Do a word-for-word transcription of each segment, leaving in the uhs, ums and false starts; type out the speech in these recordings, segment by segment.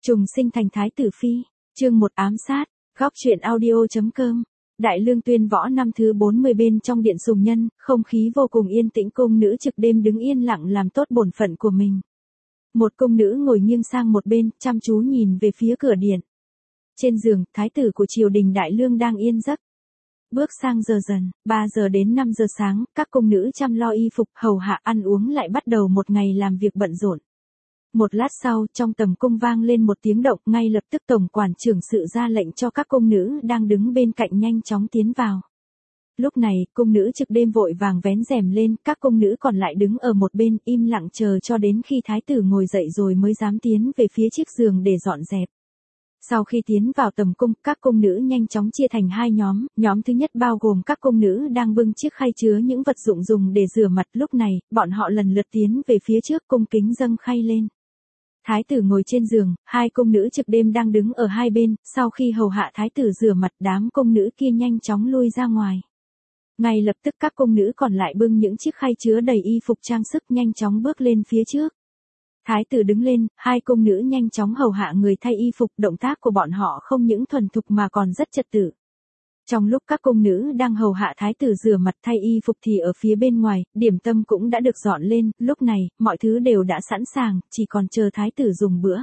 Trùng sinh thành thái tử phi, chương một ám sát, góc truyện audio.com. Đại Lương Tuyên Võ năm thứ bốn mươi bên trong điện Sùng Nhân, không khí vô cùng yên tĩnh, cung nữ trực đêm đứng yên lặng làm tốt bổn phận của mình. Một cung nữ ngồi nghiêng sang một bên, chăm chú nhìn về phía cửa điện. Trên giường, thái tử của triều đình Đại Lương đang yên giấc. Bước sang giờ dần, ba giờ đến năm giờ sáng, các cung nữ chăm lo y phục, hầu hạ ăn uống lại bắt đầu một ngày làm việc bận rộn. Một lát sau, trong tầm cung vang lên một tiếng động, ngay lập tức tổng quản trưởng sự ra lệnh cho các cung nữ đang đứng bên cạnh nhanh chóng tiến vào. Lúc này, cung nữ trực đêm vội vàng vén rèm lên, các cung nữ còn lại đứng ở một bên, im lặng chờ cho đến khi thái tử ngồi dậy rồi mới dám tiến về phía chiếc giường để dọn dẹp. Sau khi tiến vào tầm cung, các cung nữ nhanh chóng chia thành hai nhóm, nhóm thứ nhất bao gồm các cung nữ đang bưng chiếc khay chứa những vật dụng dùng để rửa mặt. Lúc này, bọn họ lần lượt tiến về phía trước cung kính dâng khay lên. Thái tử ngồi trên giường, hai cung nữ trực đêm đang đứng ở hai bên, sau khi hầu hạ thái tử rửa mặt, đám cung nữ kia nhanh chóng lui ra ngoài. Ngay lập tức các cung nữ còn lại bưng những chiếc khay chứa đầy y phục trang sức nhanh chóng bước lên phía trước. Thái tử đứng lên, hai cung nữ nhanh chóng hầu hạ người thay y phục, động tác của bọn họ không những thuần thục mà còn rất trật tự. Trong lúc các cung nữ đang hầu hạ thái tử rửa mặt thay y phục thì ở phía bên ngoài, điểm tâm cũng đã được dọn lên, lúc này, mọi thứ đều đã sẵn sàng, chỉ còn chờ thái tử dùng bữa.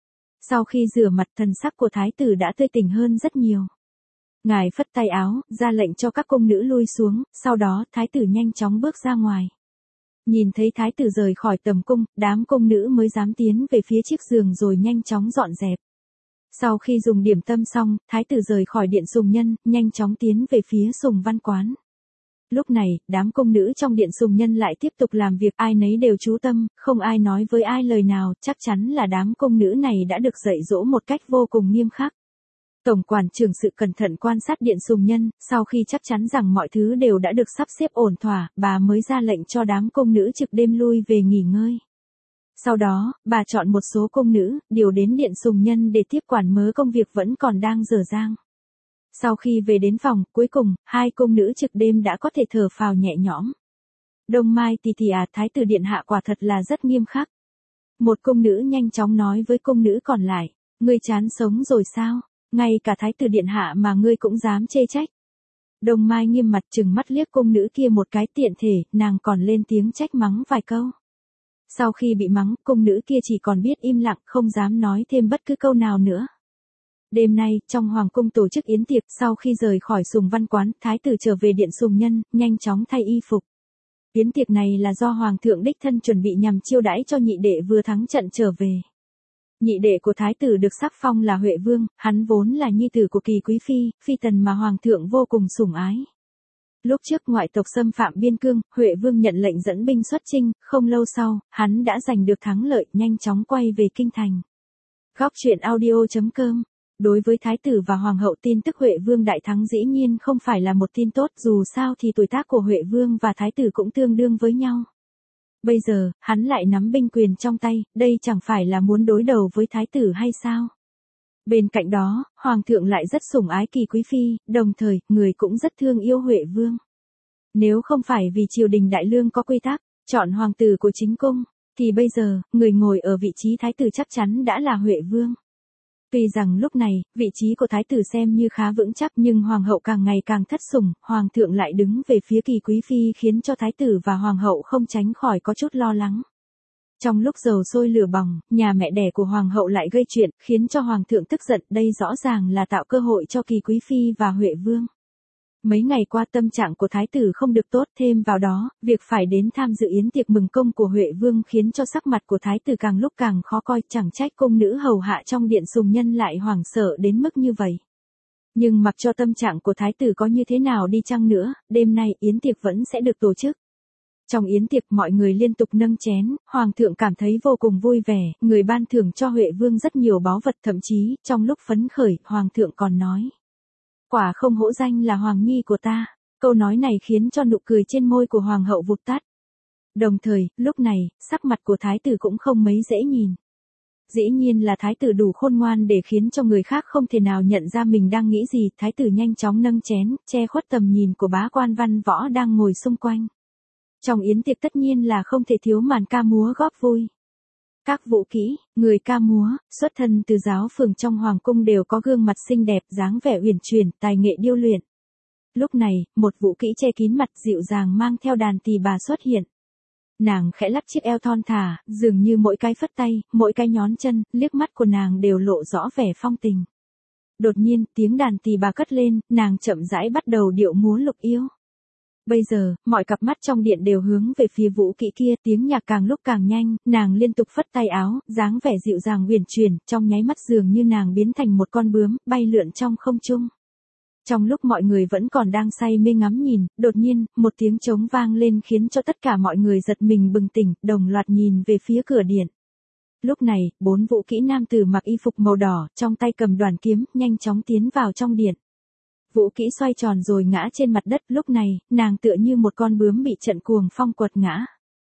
Sau khi rửa mặt, thần sắc của thái tử đã tươi tỉnh hơn rất nhiều. Ngài phất tay áo, ra lệnh cho các cung nữ lui xuống, sau đó thái tử nhanh chóng bước ra ngoài. Nhìn thấy thái tử rời khỏi tầm cung, đám cung nữ mới dám tiến về phía chiếc giường rồi nhanh chóng dọn dẹp. Sau khi dùng điểm tâm xong, thái tử rời khỏi điện Sùng Nhân, nhanh chóng tiến về phía Sùng Văn Quán. Lúc này, đám cung nữ trong điện Sùng Nhân lại tiếp tục làm việc, ai nấy đều chú tâm, không ai nói với ai lời nào, chắc chắn là đám cung nữ này đã được dạy dỗ một cách vô cùng nghiêm khắc. Tổng quản trưởng sự cẩn thận quan sát điện Sùng Nhân, sau khi chắc chắn rằng mọi thứ đều đã được sắp xếp ổn thỏa, bà mới ra lệnh cho đám cung nữ trực đêm lui về nghỉ ngơi. Sau đó, bà chọn một số cung nữ, điều đến điện Sùng Nhân để tiếp quản mớ công việc vẫn còn đang dở dang. Sau khi về đến phòng, cuối cùng, hai cung nữ trực đêm đã có thể thở phào nhẹ nhõm. Đông Mai tì tì à, thái tử điện hạ quả thật là rất nghiêm khắc. Một cung nữ nhanh chóng nói với cung nữ còn lại, ngươi chán sống rồi sao? Ngay cả thái tử điện hạ mà ngươi cũng dám chê trách. Đông Mai nghiêm mặt trừng mắt liếc cung nữ kia một cái, tiện thể, nàng còn lên tiếng trách mắng vài câu. Sau khi bị mắng, cung nữ kia chỉ còn biết im lặng, không dám nói thêm bất cứ câu nào nữa. Đêm nay, trong hoàng cung tổ chức yến tiệc, sau khi rời khỏi Sùng Văn Quán, thái tử trở về điện Sùng Nhân, nhanh chóng thay y phục. Yến tiệc này là do hoàng thượng đích thân chuẩn bị nhằm chiêu đãi cho nhị đệ vừa thắng trận trở về. Nhị đệ của thái tử được sắc phong là Huệ Vương, hắn vốn là nhi tử của Kỳ Quý Phi, phi tần mà hoàng thượng vô cùng sủng ái. Lúc trước ngoại tộc xâm phạm biên cương, Huệ Vương nhận lệnh dẫn binh xuất chinh, không lâu sau, hắn đã giành được thắng lợi, nhanh chóng quay về kinh thành. Góc truyện audio.com. Đối với thái tử và hoàng hậu, tin tức Huệ Vương đại thắng dĩ nhiên không phải là một tin tốt, dù sao thì tuổi tác của Huệ Vương và thái tử cũng tương đương với nhau. Bây giờ, hắn lại nắm binh quyền trong tay, đây chẳng phải là muốn đối đầu với thái tử hay sao? Bên cạnh đó, hoàng thượng lại rất sủng ái Kỳ Quý Phi, đồng thời, người cũng rất thương yêu Huệ Vương. Nếu không phải vì triều đình Đại Lương có quy tắc, chọn hoàng tử của chính cung, thì bây giờ, người ngồi ở vị trí thái tử chắc chắn đã là Huệ Vương. Tuy rằng lúc này, vị trí của thái tử xem như khá vững chắc, nhưng hoàng hậu càng ngày càng thất sủng, hoàng thượng lại đứng về phía Kỳ Quý Phi khiến cho thái tử và hoàng hậu không tránh khỏi có chút lo lắng. Trong lúc dầu sôi lửa bỏng, nhà mẹ đẻ của hoàng hậu lại gây chuyện, khiến cho hoàng thượng tức giận, đây rõ ràng là tạo cơ hội cho Kỳ Quý Phi và Huệ Vương. Mấy ngày qua tâm trạng của thái tử không được tốt, thêm vào đó, việc phải đến tham dự yến tiệc mừng công của Huệ Vương khiến cho sắc mặt của thái tử càng lúc càng khó coi, chẳng trách cung nữ hầu hạ trong điện Sùng Nhân lại hoảng sợ đến mức như vậy. Nhưng mặc cho tâm trạng của thái tử có như thế nào đi chăng nữa, đêm nay yến tiệc vẫn sẽ được tổ chức. Trong yến tiệc mọi người liên tục nâng chén, hoàng thượng cảm thấy vô cùng vui vẻ, người ban thưởng cho Huệ Vương rất nhiều báu vật, thậm chí, trong lúc phấn khởi, hoàng thượng còn nói. Quả không hổ danh là hoàng nhi của ta. Câu nói này khiến cho nụ cười trên môi của hoàng hậu vụt tắt. Đồng thời, lúc này, sắc mặt của thái tử cũng không mấy dễ nhìn. Dĩ nhiên là thái tử đủ khôn ngoan để khiến cho người khác không thể nào nhận ra mình đang nghĩ gì. Thái tử nhanh chóng nâng chén, che khuất tầm nhìn của bá quan văn võ đang ngồi xung quanh. Trong yến tiệc tất nhiên là không thể thiếu màn ca múa góp vui. Các vũ kỹ, người ca múa, xuất thân từ giáo phường trong hoàng cung đều có gương mặt xinh đẹp, dáng vẻ uyển chuyển, tài nghệ điêu luyện. Lúc này, một vũ kỹ che kín mặt dịu dàng mang theo đàn tỳ bà xuất hiện. Nàng khẽ lắc chiếc eo thon thả, dường như mỗi cái phất tay, mỗi cái nhón chân, liếc mắt của nàng đều lộ rõ vẻ phong tình. Đột nhiên, tiếng đàn tỳ bà cất lên, nàng chậm rãi bắt đầu điệu múa lục yêu. Bây giờ, mọi cặp mắt trong điện đều hướng về phía vũ kỹ kia, tiếng nhạc càng lúc càng nhanh, nàng liên tục phất tay áo, dáng vẻ dịu dàng uyển chuyển, trong nháy mắt dường như nàng biến thành một con bướm, bay lượn trong không trung. Trong lúc mọi người vẫn còn đang say mê ngắm nhìn, đột nhiên, một tiếng trống vang lên khiến cho tất cả mọi người giật mình bừng tỉnh, đồng loạt nhìn về phía cửa điện. Lúc này, bốn vũ kỹ nam tử mặc y phục màu đỏ, trong tay cầm đoàn kiếm, nhanh chóng tiến vào trong điện. Vũ kỹ xoay tròn rồi ngã trên mặt đất, lúc này, nàng tựa như một con bướm bị trận cuồng phong quật ngã.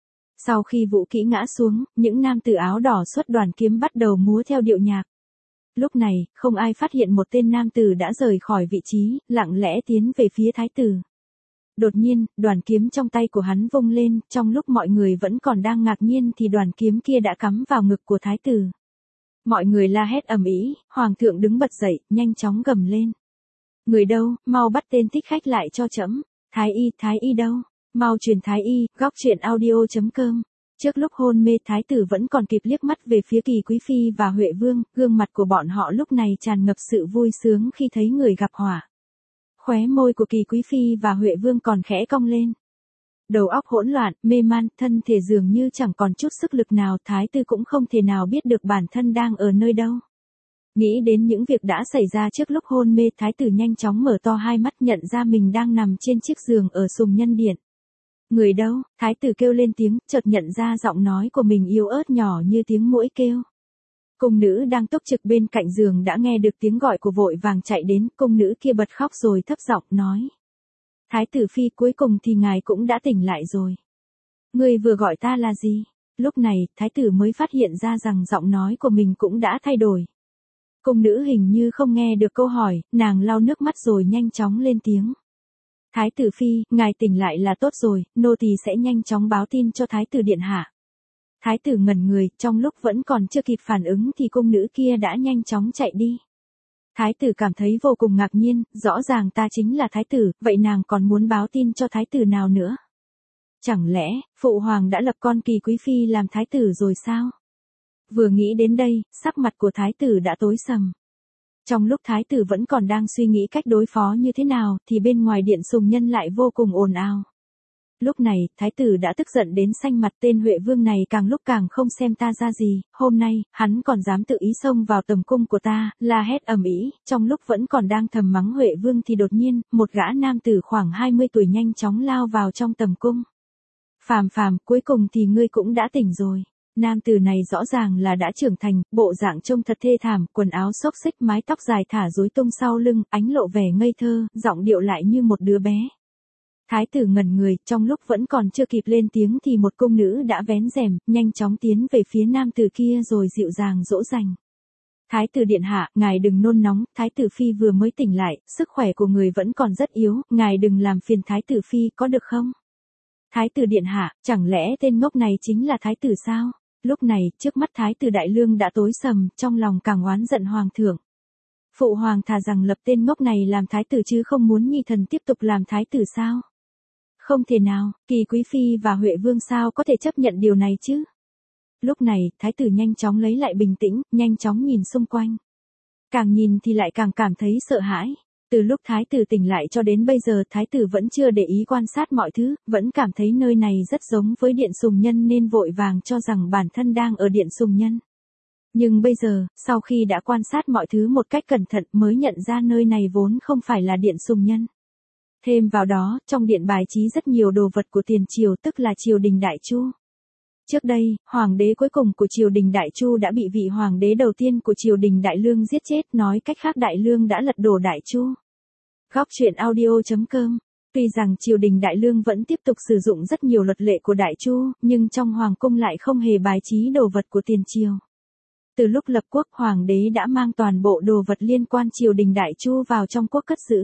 Sau khi vũ kỹ ngã xuống, những nam tử áo đỏ xuất đoàn kiếm bắt đầu múa theo điệu nhạc. Lúc này, không ai phát hiện một tên nam tử đã rời khỏi vị trí, lặng lẽ tiến về phía thái tử. Đột nhiên, đoàn kiếm trong tay của hắn vung lên, trong lúc mọi người vẫn còn đang ngạc nhiên thì đoàn kiếm kia đã cắm vào ngực của thái tử. Mọi người la hét ầm ĩ, hoàng thượng đứng bật dậy, nhanh chóng gầm lên. Người đâu, mau bắt tên thích khách lại cho trẫm. Thái y, thái y đâu? Mau truyền thái y, góc truyện audio chấm com. Trước lúc hôn mê thái tử vẫn còn kịp liếc mắt về phía Kỳ Quý Phi và Huệ Vương, gương mặt của bọn họ lúc này tràn ngập sự vui sướng khi thấy người gặp họa. Khóe môi của Kỳ Quý Phi và Huệ Vương còn khẽ cong lên. Đầu óc hỗn loạn, mê man, thân thể dường như chẳng còn chút sức lực nào, thái tử cũng không thể nào biết được bản thân đang ở nơi đâu. Nghĩ đến những việc đã xảy ra trước lúc hôn mê, thái tử nhanh chóng mở to hai mắt nhận ra mình đang nằm trên chiếc giường ở Sùng Nhân Điện. Người đâu? Thái tử kêu lên tiếng, chợt nhận ra giọng nói của mình yếu ớt nhỏ như tiếng muỗi kêu. Cung nữ đang túc trực bên cạnh giường đã nghe được tiếng gọi của vội vàng chạy đến, cung nữ kia bật khóc rồi thấp giọng nói. Thái tử phi, cuối cùng thì ngài cũng đã tỉnh lại rồi. Người vừa gọi ta là gì? Lúc này, thái tử mới phát hiện ra rằng giọng nói của mình cũng đã thay đổi. Cung nữ hình như không nghe được câu hỏi, nàng lau nước mắt rồi nhanh chóng lên tiếng. Thái tử phi, ngài tỉnh lại là tốt rồi, nô tỳ sẽ nhanh chóng báo tin cho thái tử điện hạ. Thái tử ngẩn người, trong lúc vẫn còn chưa kịp phản ứng thì cung nữ kia đã nhanh chóng chạy đi. Thái tử cảm thấy vô cùng ngạc nhiên, rõ ràng ta chính là thái tử, vậy nàng còn muốn báo tin cho thái tử nào nữa? Chẳng lẽ, phụ hoàng đã lập con Kỳ Quý Phi làm thái tử rồi sao? Vừa nghĩ đến đây, sắc mặt của thái tử đã tối sầm. Trong lúc thái tử vẫn còn đang suy nghĩ cách đối phó như thế nào, thì bên ngoài điện Sùng Nhân lại vô cùng ồn ào. Lúc này, thái tử đã tức giận đến xanh mặt, tên Huệ Vương này càng lúc càng không xem ta ra gì, hôm nay, hắn còn dám tự ý xông vào tầm cung của ta, la hét ầm ĩ, trong lúc vẫn còn đang thầm mắng Huệ Vương thì đột nhiên, một gã nam tử khoảng hai mươi tuổi nhanh chóng lao vào trong tầm cung. Phàm phàm, cuối cùng thì ngươi cũng đã tỉnh rồi. Nam tử này rõ ràng là đã trưởng thành, bộ dạng trông thật thê thảm, quần áo xốc xích, mái tóc dài thả rối tung sau lưng, ánh lộ vẻ ngây thơ, giọng điệu lại như một đứa bé. Thái tử ngẩn người, trong lúc vẫn còn chưa kịp lên tiếng thì một cung nữ đã vén rèm, nhanh chóng tiến về phía nam tử kia rồi dịu dàng dỗ dành. Thái tử điện hạ, ngài đừng nôn nóng, thái tử phi vừa mới tỉnh lại, sức khỏe của người vẫn còn rất yếu, ngài đừng làm phiền thái tử phi có được không? Thái tử điện hạ, chẳng lẽ tên ngốc này chính là thái tử sao? Lúc này, trước mắt thái tử Đại Lương đã tối sầm, trong lòng càng oán giận hoàng thượng. Phụ hoàng thà rằng lập tên ngốc này làm thái tử chứ không muốn nhi thần tiếp tục làm thái tử sao? Không thể nào, Kỳ Quý Phi và Huệ Vương sao có thể chấp nhận điều này chứ? Lúc này, thái tử nhanh chóng lấy lại bình tĩnh, nhanh chóng nhìn xung quanh. Càng nhìn thì lại càng cảm thấy sợ hãi. Từ lúc thái tử tỉnh lại cho đến bây giờ thái tử vẫn chưa để ý quan sát mọi thứ, vẫn cảm thấy nơi này rất giống với điện Sùng Nhân nên vội vàng cho rằng bản thân đang ở điện Sùng Nhân. Nhưng bây giờ, sau khi đã quan sát mọi thứ một cách cẩn thận mới nhận ra nơi này vốn không phải là điện Sùng Nhân. Thêm vào đó, trong điện bài trí rất nhiều đồ vật của tiền triều tức là triều đình Đại Chu. Trước đây, hoàng đế cuối cùng của triều đình Đại Chu đã bị vị hoàng đế đầu tiên của triều đình Đại Lương giết chết, nói cách khác Đại Lương đã lật đổ Đại Chu. Góc truyện audio chấm com. Tuy rằng triều đình Đại Lương vẫn tiếp tục sử dụng rất nhiều luật lệ của Đại Chu, nhưng trong hoàng cung lại không hề bài trí đồ vật của tiền triều. Từ lúc lập quốc, hoàng đế đã mang toàn bộ đồ vật liên quan triều đình Đại Chu vào trong quốc cất giữ.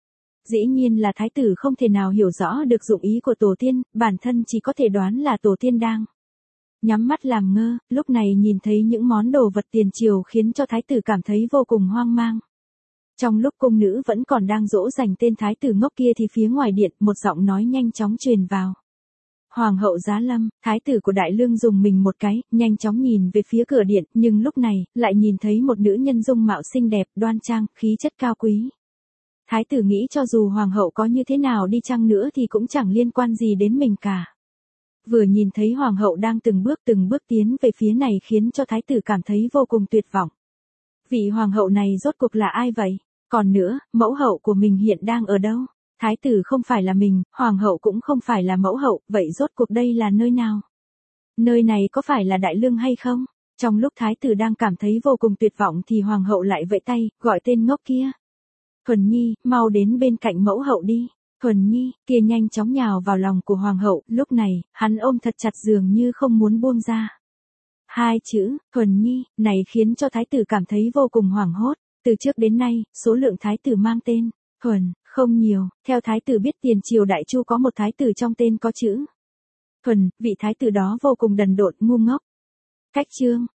Dĩ nhiên là thái tử không thể nào hiểu rõ được dụng ý của tổ tiên, bản thân chỉ có thể đoán là tổ tiên đang nhắm mắt làm ngơ, lúc này nhìn thấy những món đồ vật tiền triều khiến cho thái tử cảm thấy vô cùng hoang mang. Trong lúc cung nữ vẫn còn đang dỗ dành tên thái tử ngốc kia thì phía ngoài điện một giọng nói nhanh chóng truyền vào. Hoàng hậu Giá Lâm, thái tử của Đại Lương dùng mình một cái, nhanh chóng nhìn về phía cửa điện, nhưng lúc này, lại nhìn thấy một nữ nhân dung mạo xinh đẹp, đoan trang, khí chất cao quý. Thái tử nghĩ cho dù hoàng hậu có như thế nào đi chăng nữa thì cũng chẳng liên quan gì đến mình cả. Vừa nhìn thấy hoàng hậu đang từng bước từng bước tiến về phía này khiến cho thái tử cảm thấy vô cùng tuyệt vọng. Vị hoàng hậu này rốt cuộc là ai vậy? Còn nữa, mẫu hậu của mình hiện đang ở đâu? Thái tử không phải là mình, hoàng hậu cũng không phải là mẫu hậu, vậy rốt cuộc đây là nơi nào? Nơi này có phải là Đại Lương hay không? Trong lúc thái tử đang cảm thấy vô cùng tuyệt vọng thì hoàng hậu lại vẫy tay, gọi tên ngốc kia. Thuần Nhi, mau đến bên cạnh mẫu hậu đi. Thuần Nhi, kia nhanh chóng nhào vào lòng của hoàng hậu, lúc này, hắn ôm thật chặt dường như không muốn buông ra. Hai chữ, Thuần Nhi, này khiến cho thái tử cảm thấy vô cùng hoảng hốt. Từ trước đến nay, số lượng thái tử mang tên Thuần không nhiều, theo thái tử biết tiền triều Đại Chu có một thái tử trong tên có chữ Thuần, vị thái tử đó vô cùng đần độn ngu ngốc. Cách chương,